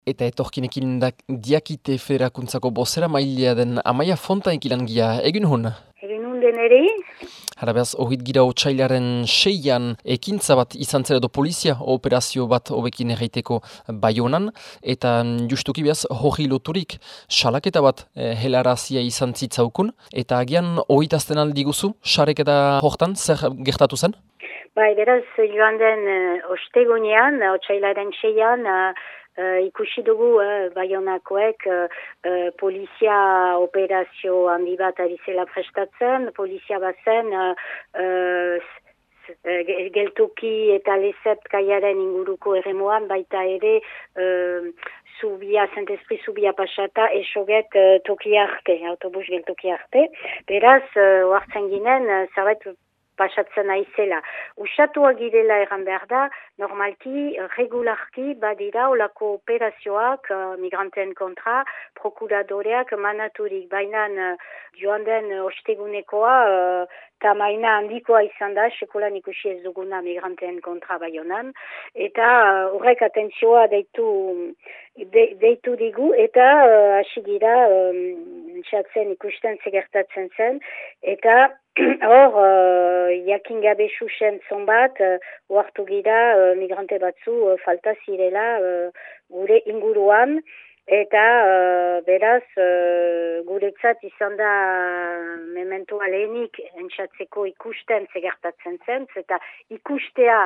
Eta etorkinekin diakite federakuntzako bozera mailea den Amaia Fontanek ilangia, egin hon? Egin hunden ere? Harabeaz, ohit gira otsailaren 6an ekintza bat izan zera do polizia operazio bat hobekin erraiteko Baionan, eta justuki behaz hori loturik salaketa bat helarazia izan zitzaukun, eta agian ohitazten aldi guzu, sareketa hortan, zer gertatu zen? Bai, beraz, joan den ostegunean, otsailaren 6an, ikusi dugu Baionakoek polizia operazio handi bat ari zela prestatzen, polizia bazen geltoki eta lezet kaiaren inguruko eremuan, baita ere zubia, Saint-Esprit zubia pasata, esoget toki arte, autobus geltoki arte. Beraz, oartzen ginen, zerbait pasatzen aizela. Usatuak girela egan behar da, normalki, regularki, badira olako operazioak migranteen kontra, prokuradoreak manaturik, baina joan den ostegunekoa, tamaina handikoa izan da, sekolan ikusi ez duguna migranteen kontra Baionan, eta horrek atentzioa deitu digu, eta hasi gira entzatzen ikusten segertatzen zen, eta hor, jakin gabe susen zonbat, oartu gira migrante batzu falta zirela gure inguruan, eta beraz guretzat izan da mementoa lehenik entzatzeko ikusten segertatzen zen, eta ikustea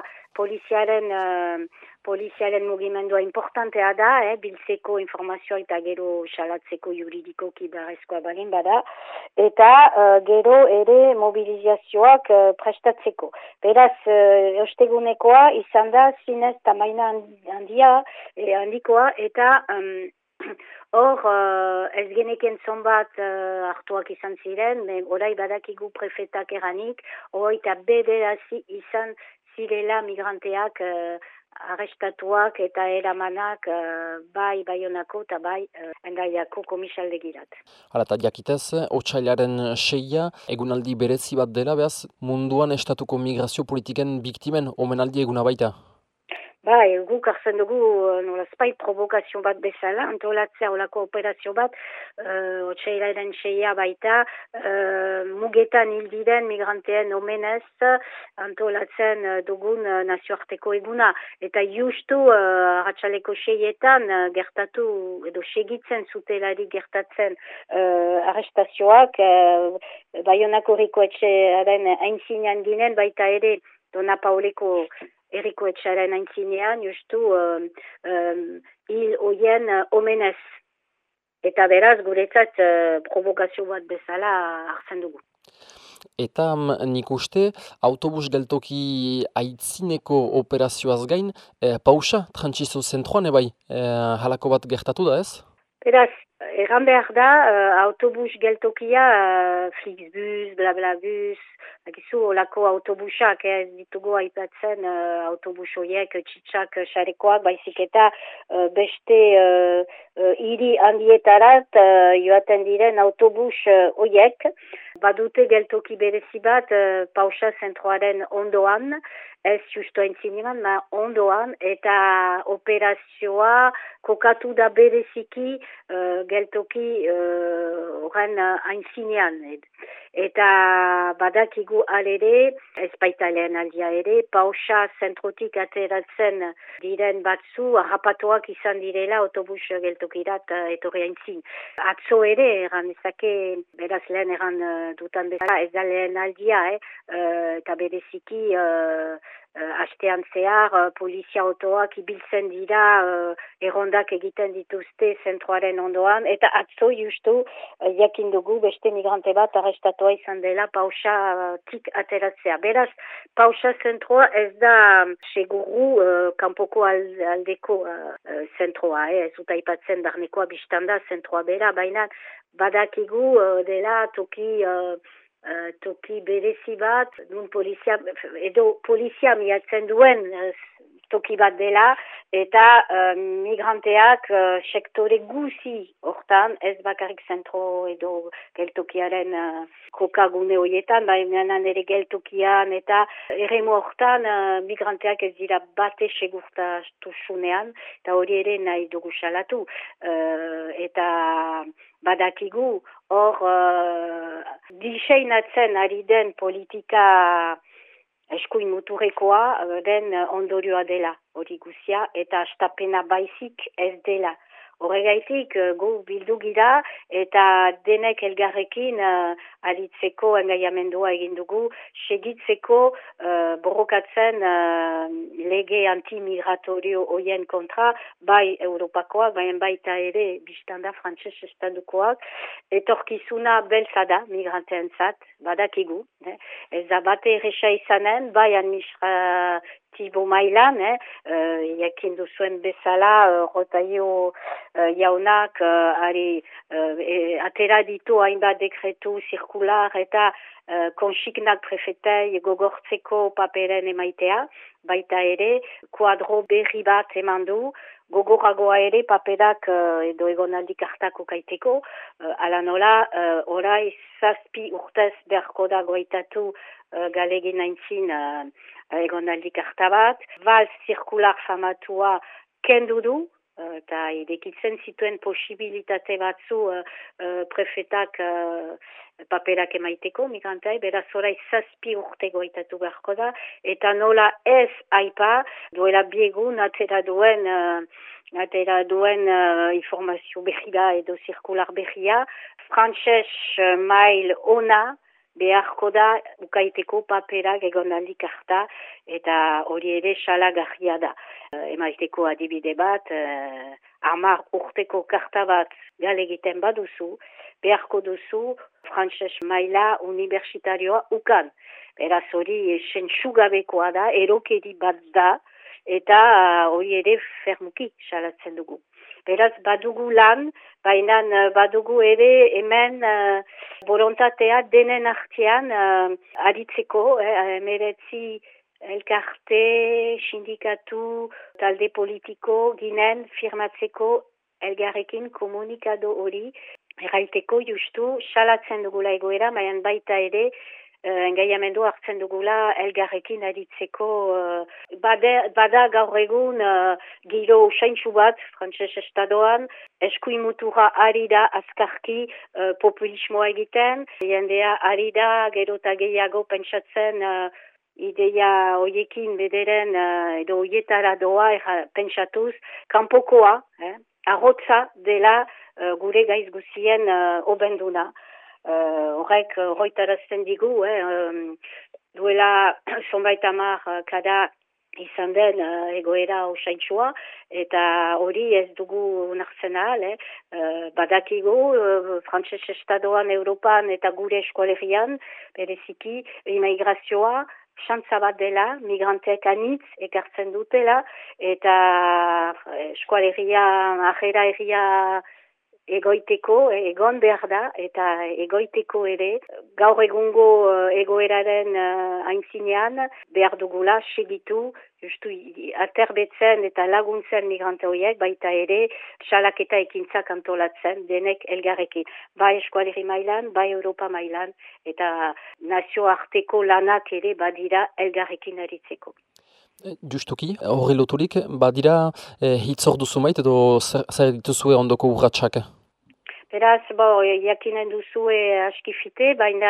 poliziaren mugimendua importantea da, biltzeko informazioa eta gero salatzeko juridikoki beharrezkoa balin bada, eta gero ere mobilizazioak prestatzeko. Beraz, ostegunekoa izan da zinez tamaina handikoa, eta hor, ez geneken zonbat hartuak izan ziren, orai badakigu prefetak eranik, eta bederazi izan zirela migranteak arrestatuak eta eramanak bai Baionako eta bai Hendaiako komisaldegirat. Hala, eta jakitez, otsailaren 6a, egunaldi berezi bat dela, behaz, munduan estatuko migrazio politiken biktimen omenaldi eguna baita? Bai, guk hartzen dugu nolazpait provokazio bat bezala, antolatzea olako operazio bat, otsailaren 6a baita, mugetan hildiren migranteen omenez antolatzen dugun nazioarteko eguna. Eta justu arratsaleko 6etan gertatu, edo segitzen zutelari gertatzen arrestazioak, Baionako errikoetxearen aintzinean ginen, baita ere Dona Pauleko errikoetxearen aintzinean, justu hil hoien omenez. Eta beraz, guretzat provokazio bat bezala hartzen dugu. Eta nik uste, autobus geltoki aitzineko operazioaz gain, pausa, trantsizo zentroan ebai, halako bat gertatu da ez? Beraz, erran behar da, autobus geltokia, Flixbus, Blablabus, akizu olako autobusak, ez ditugu aipatzen autobus horiek, txitsak, xarekoak, baizik eta beste hiri handietarat joaten diren autobus horiek, badute geltoki berezi bat pausa zentroaren ondoan, ez justu aintzinean, ma ondoan, eta operazioa kokatu da bereziki geltoki horren aintzinean. Eta badakigu alere, ez baita lehen aldia ere, pausa zentrotik ateratzen diren batzu, harrapatuak izan direla autobus geltokirat etorri aintzin. Atzo ere, eran ezake, beraz lehen eran dutan bezala, ez da lehen aldia, eta bereziki astean zehar, polizia autoak ibiltzen dira, errondak egiten dituzte zentroaren ondoan, eta atzo justu jakin dugu beste migrante bat arrestatua izan dela pausatik ateratzea. Beraz, pausa zentroa ez da seguru kanpoko aldeko zentroa, ez dut aipatzen barnekoa biztanda zentroa bera, baina badakigu dela toki berezi bat, polizia miatzen duen toki bat dela, eta migranteak sektore guzi hortan, ez bakarrik zentro edo geltokiaren kokagune horietan, baina ere geltokian eta eremu hortan migranteak ez dira bate segurtasunean, eta hori ere nahi dugu salatu. Eta badakigu hor diseinatzen ari den politika eskuin muturrekoa den ondorioa dela hori guzia, eta astapena baizik ez dela. Horregaitik gu bildu gira eta denek elgarrekin aritzeko engaiamendua egin dugu, segitzeko borrokatzen lege antimigratorio hoien kontra, bai Europakoak, baita ere biztanda frantses estadukoak, etorkizuna beltza da migranteentzat, badakigu. Ez da bate erresa izanen, bai administratibo mailan, jakin duzuen bezala, rotaio jaunak atera ditu hainbat dekretu zirkular eta konsignak prefetei gogortzeko paperen emaitea, baita ere kuadro berri bat eman du, gogoragoa ere paperak edo egonaldi kartako kaiteko, ala nola, orai 7 urtez beharko da goitatu galegin aintzin egonaldi karta bat, baz zirkular famatua kendu du, eta irekitzen zituen posibilitate batzu prefetak paperak emaiteko migrantai, beraz orai 7 urte goitatu beharko da, eta nola ez aipa duela biegun atera duen informazio berria edo zirkular berria, frantses mail ona beharko da ukaiteko paperak egonaldi karta, eta hori ere salagarria da. Emaiteko adibide bat, 10 urteko karta bat gale egiten baduzu, beharko duzu frantses maila universitarioa ukan. Beraz hori sentsugabekoa da, erokeri bat da, eta hori ere fermuki salatzen dugu. Beraz badugu lan, baina badugu ere hemen borontatea denen artean aritzeko, meretzi elkarte, sindikatu, talde politiko ginen firmatzeko elgarrekin komunikado hori erraiteko justu salatzen dugula egoera, baina baita ere engaiamendu hartzen dugula elgarrekin aritzeko bada gaur egun giro usaintxu bat frantses estadoan, eskuin mutura ari da azkarki populismoa egiten, jendea ari da gero eta gehiago pentsatzen ideia hoiekin bederen edo hoietara doa pentsatuz, kanpokoa, arrotza dela gure gaiz guzien obenduna. Horrek hoitarazten digu, duela zonbait hamar kada izan den egoera usaintxua, eta hori ez dugu nartzen ahal, badakigu frantses estadoan, Europan eta gure eskualerian, bereziki immigrazioa, xantza bat dela, migranteek anitz ekartzen dutela, eta eskualeria, ajera egia egoiteko, egon behar da, eta egoiteko ere, gaur egungo egoeraren aintzinean, behar dugula segitu, justu aterbetzen eta laguntzen migrante horiek, baita ere, salaketa ekintzak antolatzen, denek elgarrekin. Bai eskualeri mailan, bai Europa mailan, eta nazioarteko lanak ere badira elgarrekin aritzeko. Justuki, horri loturik, badira hitz hor duzu mait edo zer dituzue ondoko urratxak? Beraz, jakinen duzue askifite, baina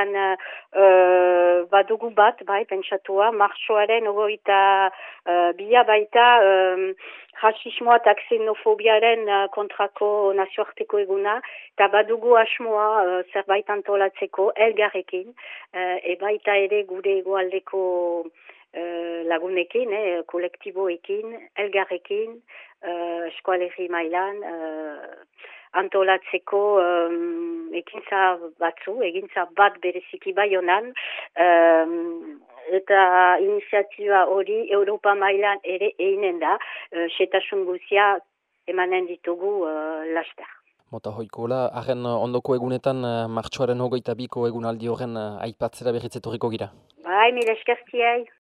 badugu bat, pentsatua, martxoaren ogoita bila baita rasismoa eta xenofobiaren kontrako nazioarteko eguna, eta badugu asmoa zerbait antolatzeko elgarrekin, baita ere gure egoaldeko lagunekin, kolektiboekin, elgarrekin, eskualeri mailan, antolatzeko egintza bat bereziki Baionan, eta iniziatiba hori Europa mailan ere einen da, xetasun guzia emanen ditugu laster. Mota hoikola, haren ondoko egunetan martxoaren 22ko egunaldi horren aipatzera berritzetorriko gira. Bai, mila eskertiai.